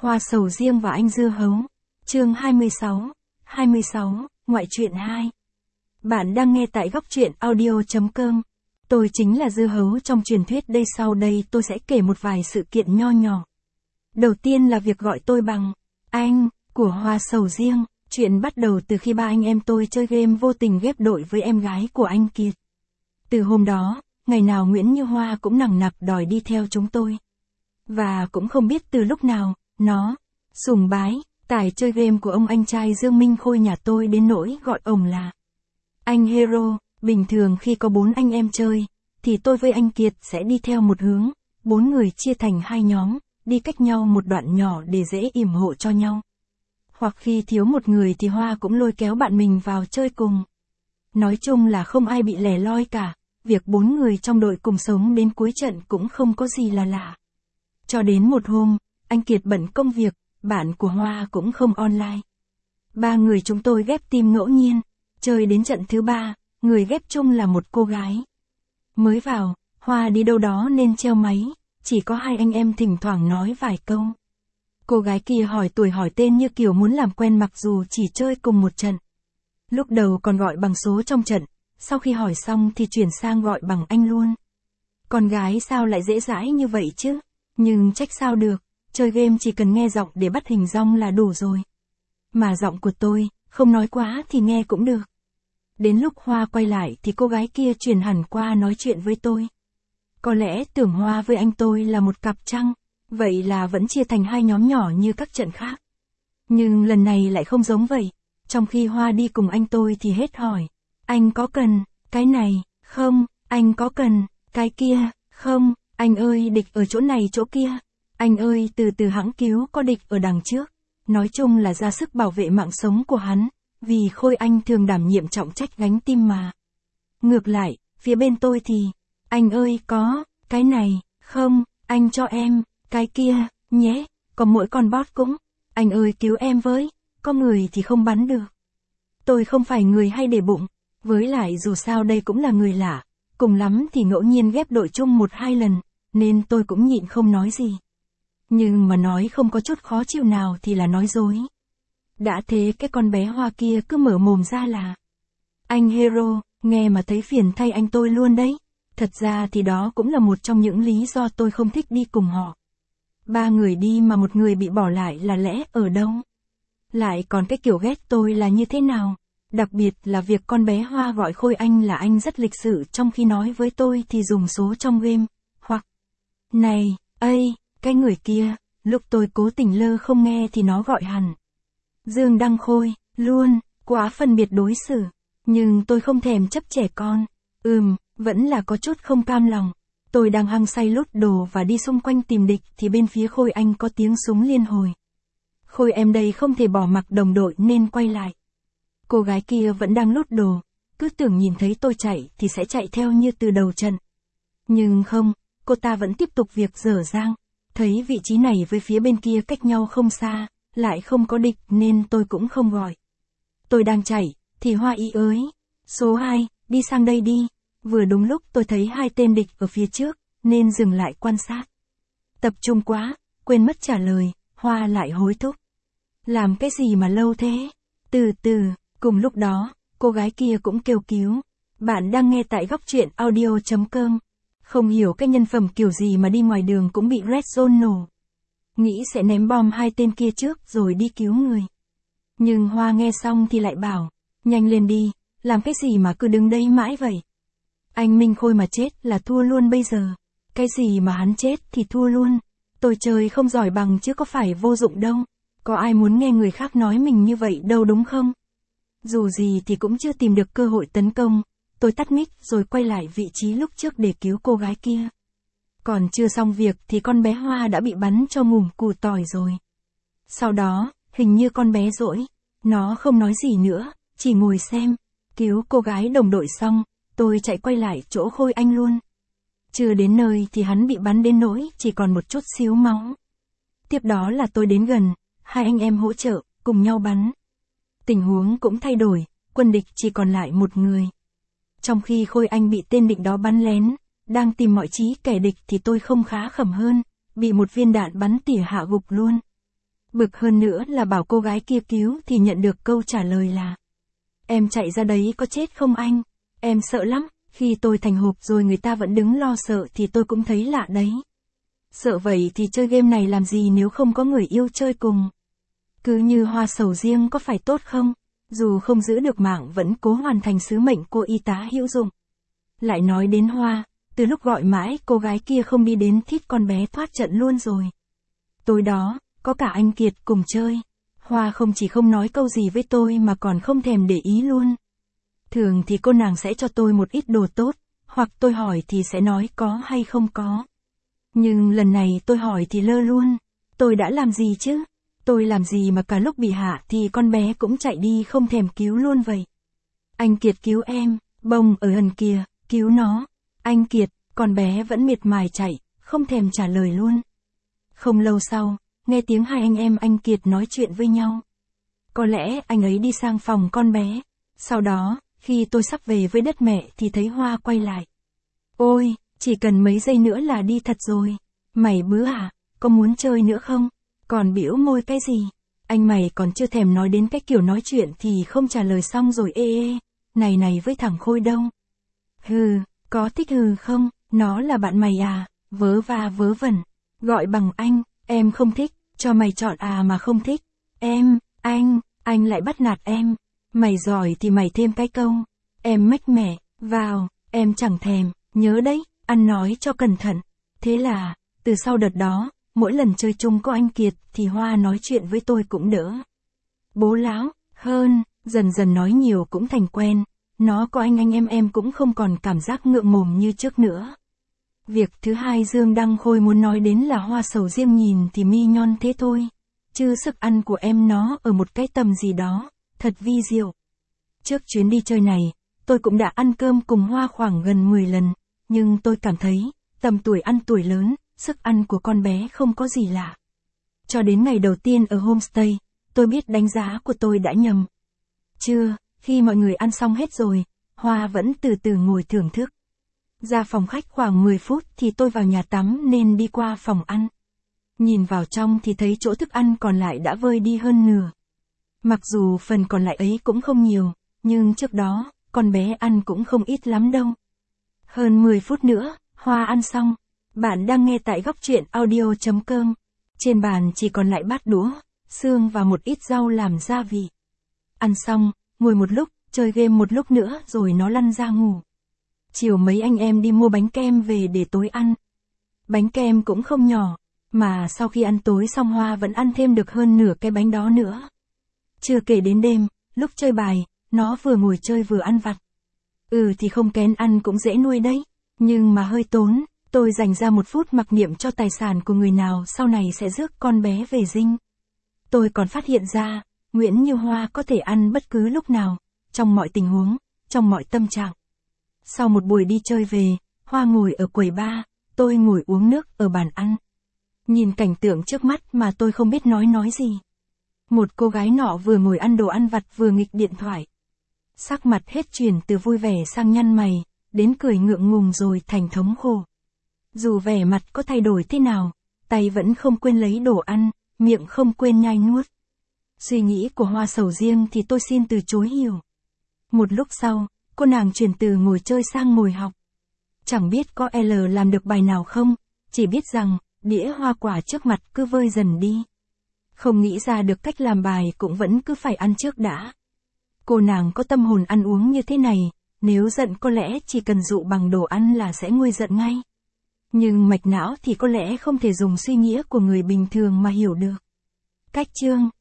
Hoa sầu riêng và anh dưa hấu. Chương 26, ngoại truyện 2. Bạn đang nghe tại góc truyện audio.com. Tôi chính là dưa hấu trong truyền thuyết đây, sau đây tôi sẽ kể một vài sự kiện nho nhỏ. Đầu tiên là việc gọi tôi bằng anh của Hoa sầu riêng. Chuyện bắt đầu từ khi ba anh em tôi chơi game vô tình ghép đội với em gái của anh Kiệt. Từ hôm đó, ngày nào Nguyễn Như Hoa cũng nằng nặc đòi đi theo chúng tôi. Và cũng không biết từ lúc nào, nó sùng bái tài chơi game của ông anh trai Dương Minh Khôi nhà tôi đến nỗi gọi ổng là anh Hero. Bình thường khi có 4 anh em chơi, thì tôi với anh Kiệt sẽ đi theo một hướng, 4 người chia thành 2 nhóm, đi cách nhau một đoạn nhỏ để dễ yểm hộ cho nhau. Hoặc khi thiếu một người thì Hoa cũng lôi kéo bạn mình vào chơi cùng. Nói chung là không ai bị lẻ loi cả, việc 4 người trong đội cùng sống đến cuối trận cũng không có gì là lạ. Cho đến một hôm, anh Kiệt bận công việc, bạn của Hoa cũng không online. 3 người chúng tôi ghép team ngẫu nhiên, chơi đến trận thứ 3, người ghép chung là một cô gái. Mới vào, Hoa đi đâu đó nên treo máy, chỉ có 2 anh em thỉnh thoảng nói vài câu. Cô gái kia hỏi tuổi hỏi tên như kiểu muốn làm quen mặc dù chỉ chơi cùng một trận. Lúc đầu còn gọi bằng số trong trận, sau khi hỏi xong thì chuyển sang gọi bằng anh luôn. Con gái sao lại dễ dãi như vậy chứ? Nhưng trách sao được, chơi game chỉ cần nghe giọng để bắt hình dong là đủ rồi. Mà giọng của tôi, không nói quá thì nghe cũng được. Đến lúc Hoa quay lại thì cô gái kia chuyển hẳn qua nói chuyện với tôi. Có lẽ tưởng Hoa với anh tôi là một cặp chăng, vậy là vẫn chia thành 2 nhóm nhỏ như các trận khác. Nhưng lần này lại không giống vậy, trong khi Hoa đi cùng anh tôi thì hết hỏi. Anh có cần cái này không? Anh có cần cái kia không? Anh ơi địch ở chỗ này chỗ kia. Anh ơi từ từ hãng cứu có địch ở đằng trước. Nói chung là ra sức bảo vệ mạng sống của hắn, vì Khôi anh thường đảm nhiệm trọng trách gánh team mà. Ngược lại, phía bên tôi thì, anh ơi có cái này không? Anh cho em cái kia nhé, có mỗi con bot cũng. Anh ơi cứu em với, có người thì không bắn được. Tôi không phải người hay để bụng, với lại dù sao đây cũng là người lạ, cùng lắm thì ngẫu nhiên ghép đội chung 1-2 lần, nên tôi cũng nhịn không nói gì. Nhưng mà nói không có chút khó chịu nào thì là nói dối. Đã thế cái con bé Hoa kia cứ mở mồm ra là anh Hero, nghe mà thấy phiền thay anh tôi luôn đấy. Thật ra thì đó cũng là một trong những lý do tôi không thích đi cùng họ. 3 người đi mà một người bị bỏ lại là lẽ ở đâu? Lại còn cái kiểu ghét tôi là như thế nào? Đặc biệt là việc con bé Hoa gọi Khôi anh là anh rất lịch sự trong khi nói với tôi thì dùng số trong game, hoặc này, cái người kia, lúc tôi cố tình lơ không nghe thì nó gọi hẳn Dương Đăng Khôi, luôn, quá phân biệt đối xử. Nhưng tôi không thèm chấp trẻ con. Vẫn là có chút không cam lòng. Tôi đang hăng say lút đồ và đi xung quanh tìm địch thì bên phía Khôi anh có tiếng súng liên hồi. Khôi em đây không thể bỏ mặc đồng đội nên quay lại. Cô gái kia vẫn đang lút đồ, cứ tưởng nhìn thấy tôi chạy thì sẽ chạy theo như từ đầu trận. Nhưng không, cô ta vẫn tiếp tục việc dở dang. Thấy vị trí này với phía bên kia cách nhau không xa, lại không có địch nên tôi cũng không gọi. Tôi đang chạy, thì Hoa ý ới. Số 2, đi sang đây đi. Vừa đúng lúc tôi thấy 2 tên địch ở phía trước, nên dừng lại quan sát. Tập trung quá, quên mất trả lời, Hoa lại hối thúc. Làm cái gì mà lâu thế? Từ từ, cùng lúc đó, cô gái kia cũng kêu cứu. Bạn đang nghe tại góc truyện audio.com. Không hiểu cái nhân phẩm kiểu gì mà đi ngoài đường cũng bị Red Zone nổ. Nghĩ sẽ ném bom 2 tên kia trước rồi đi cứu người. Nhưng Hoa nghe xong thì lại bảo, nhanh lên đi, làm cái gì mà cứ đứng đây mãi vậy? Anh Minh Khôi mà chết là thua luôn bây giờ. Cái gì mà hắn chết thì thua luôn. Tôi chơi không giỏi bằng chứ có phải vô dụng đâu. Có ai muốn nghe người khác nói mình như vậy đâu đúng không? Dù gì thì cũng chưa tìm được cơ hội tấn công. Tôi tắt mic rồi quay lại vị trí lúc trước để cứu cô gái kia. Còn chưa xong việc thì con bé Hoa đã bị bắn cho ngủm củ tỏi rồi. Sau đó, hình như con bé dỗi. Nó không nói gì nữa, chỉ ngồi xem. Cứu cô gái đồng đội xong, tôi chạy quay lại chỗ Khôi anh luôn. Chưa đến nơi thì hắn bị bắn đến nỗi chỉ còn một chút xíu máu. Tiếp đó là tôi đến gần, 2 anh em hỗ trợ, cùng nhau bắn. Tình huống cũng thay đổi, quân địch chỉ còn lại 1 người. Trong khi Khôi anh bị tên địch đó bắn lén, đang tìm mọi trí kẻ địch thì tôi không khá khẩm hơn, bị một viên đạn bắn tỉa hạ gục luôn. Bực hơn nữa là bảo cô gái kia cứu thì nhận được câu trả lời là: em chạy ra đấy có chết không anh? Em sợ lắm, khi tôi thành hộp rồi người ta vẫn đứng lo sợ thì tôi cũng thấy lạ đấy. Sợ vậy thì chơi game này làm gì nếu không có người yêu chơi cùng? Cứ như Hoa sầu riêng có phải tốt không? Dù không giữ được mạng vẫn cố hoàn thành sứ mệnh cô y tá hữu dụng. Lại nói đến Hoa, từ lúc gọi mãi cô gái kia không đi đến thít con bé thoát trận luôn rồi. Tối đó, có cả anh Kiệt cùng chơi. Hoa không chỉ không nói câu gì với tôi mà còn không thèm để ý luôn. Thường thì cô nàng sẽ cho tôi một ít đồ tốt, hoặc tôi hỏi thì sẽ nói có hay không có. Nhưng lần này tôi hỏi thì lơ luôn. Tôi đã làm gì chứ? Tôi làm gì mà cả lúc bị hạ thì con bé cũng chạy đi không thèm cứu luôn vậy. Anh Kiệt cứu em, bông ở gần kìa, cứu nó. Anh Kiệt, con bé vẫn miệt mài chạy, không thèm trả lời luôn. Không lâu sau, nghe tiếng hai anh em anh Kiệt nói chuyện với nhau. Có lẽ anh ấy đi sang phòng con bé. Sau đó, khi tôi sắp về với đất mẹ thì thấy Hoa quay lại. Ôi, chỉ cần mấy giây nữa là đi thật rồi. Mày bứa à, có muốn chơi nữa không? Còn bĩu môi cái gì? Anh mày còn chưa thèm nói đến cái kiểu nói chuyện thì không trả lời xong rồi ê. Này với thằng Khôi Đông. Hừ, có thích hừ không? Nó là bạn mày à? Vớ va vớ vẩn. Gọi bằng anh, em không thích, cho mày chọn à mà không thích. Em, anh lại bắt nạt em. Mày giỏi thì mày thêm cái câu. Em mách mẻ, vào, em chẳng thèm, nhớ đấy, ăn nói cho cẩn thận. Thế là, từ sau đợt đó, mỗi lần chơi chung có anh Kiệt thì Hoa nói chuyện với tôi cũng đỡ bố láo hơn, dần dần nói nhiều cũng thành quen. Nó có anh em cũng không còn cảm giác ngượng mồm như trước nữa. Việc thứ hai Dương Đăng Khôi muốn nói đến là Hoa sầu riêng nhìn thì mi nhon thế thôi. Chứ sức ăn của em nó ở một cái tầm gì đó, thật vi diệu. Trước chuyến đi chơi này, tôi cũng đã ăn cơm cùng Hoa khoảng gần 10 lần, nhưng tôi cảm thấy, tầm tuổi ăn tuổi lớn, sức ăn của con bé không có gì lạ. Cho đến ngày đầu tiên ở homestay, tôi biết đánh giá của tôi đã nhầm. Trưa, khi mọi người ăn xong hết rồi, Hoa vẫn từ từ ngồi thưởng thức. Ra phòng khách khoảng 10 phút thì tôi vào nhà tắm nên đi qua phòng ăn. Nhìn vào trong thì thấy chỗ thức ăn còn lại đã vơi đi hơn nửa. Mặc dù phần còn lại ấy cũng không nhiều, nhưng trước đó, con bé ăn cũng không ít lắm đâu. Hơn 10 phút nữa, Hoa ăn xong. Bạn đang nghe tại góc truyện audio.com. Trên bàn chỉ còn lại bát đũa, xương và một ít rau làm gia vị. Ăn xong, ngồi một lúc, chơi game một lúc nữa rồi nó lăn ra ngủ. Chiều mấy anh em đi mua bánh kem về để tối ăn. Bánh kem cũng không nhỏ, mà sau khi ăn tối xong Hoa vẫn ăn thêm được hơn nửa cái bánh đó nữa. Chưa kể đến đêm, lúc chơi bài, nó vừa ngồi chơi vừa ăn vặt. Thì không kén ăn cũng dễ nuôi đấy, nhưng mà hơi tốn. Tôi dành ra 1 phút mặc niệm cho tài sản của người nào sau này sẽ rước con bé về dinh. Tôi còn phát hiện ra, Nguyễn Như Hoa có thể ăn bất cứ lúc nào, trong mọi tình huống, trong mọi tâm trạng. Sau một buổi đi chơi về, Hoa ngồi ở quầy bar, tôi ngồi uống nước ở bàn ăn. Nhìn cảnh tượng trước mắt mà tôi không biết nói gì. Một cô gái nọ vừa ngồi ăn đồ ăn vặt vừa nghịch điện thoại. Sắc mặt hết chuyển từ vui vẻ sang nhăn mày, đến cười ngượng ngùng rồi thành thống khổ. Dù vẻ mặt có thay đổi thế nào, tay vẫn không quên lấy đồ ăn, miệng không quên nhai nuốt. Suy nghĩ của Hoa sầu riêng thì tôi xin từ chối hiểu. Một lúc sau, cô nàng chuyển từ ngồi chơi sang ngồi học. Chẳng biết có L làm được bài nào không, chỉ biết rằng, đĩa hoa quả trước mặt cứ vơi dần đi. Không nghĩ ra được cách làm bài cũng vẫn cứ phải ăn trước đã. Cô nàng có tâm hồn ăn uống như thế này, nếu giận có lẽ chỉ cần dụ bằng đồ ăn là sẽ nguôi giận ngay. Nhưng mạch não thì có lẽ không thể dùng suy nghĩ của người bình thường mà hiểu được. Cách chương